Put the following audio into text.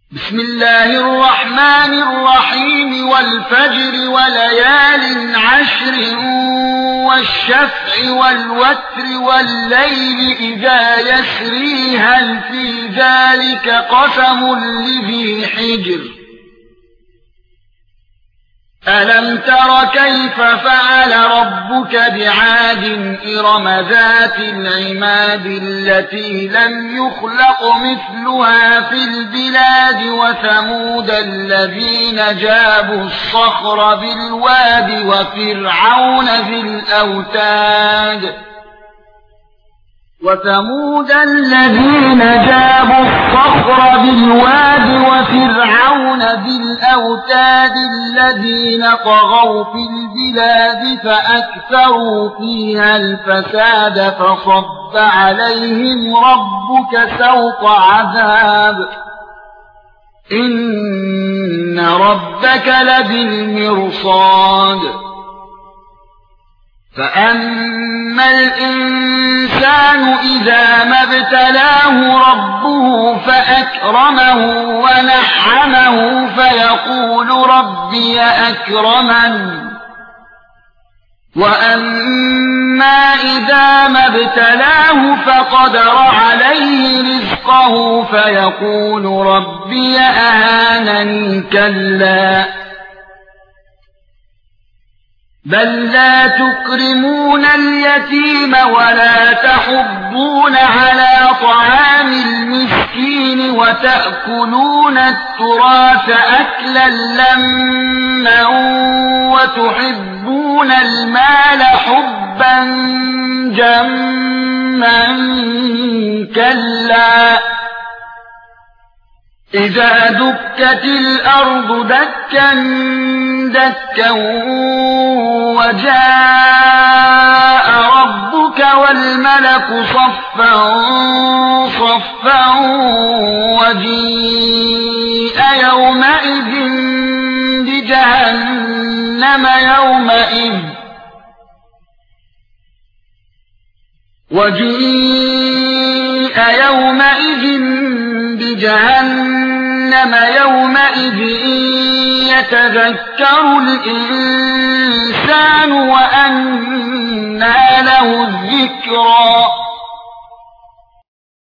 بسم الله الرحمن الرحيم والفجر وليال عشر والشفع والوتر والليل إذا يسري هل في ذلك قسم لذي حجر ألم تر كيف فعل ربك بعاد إرم ذات العماد التي لم يخلق مثلها في البلاد وثمود الذين جابوا الصخر بالواد وفرعون ذي الأوتاد الذين طغوا في البلاد فأكثروا فيها الفساد فصب عليهم ربك سوط عذاب إن ربك لبالمرصاد فأما الإنسان إذا ما ابتلاه ربه فأكرمه ونعمه فيقول ربي أكرمن وأما إذا ما ابتلاه فقدر عليه رزقه فيقول ربي أهانني كلا بل لا تكرمون اليتيم ولا تحضون على طعام المسكين وتأكلون التراث أكلا لما وتحبون المال حبا جما كلا إذا دكت الأرض دكا دكا وجاء ربك والملك صفا صفا وجيء يومئذ بجهنم يومئذ يتذكر الإنسان وأنى له الذكرى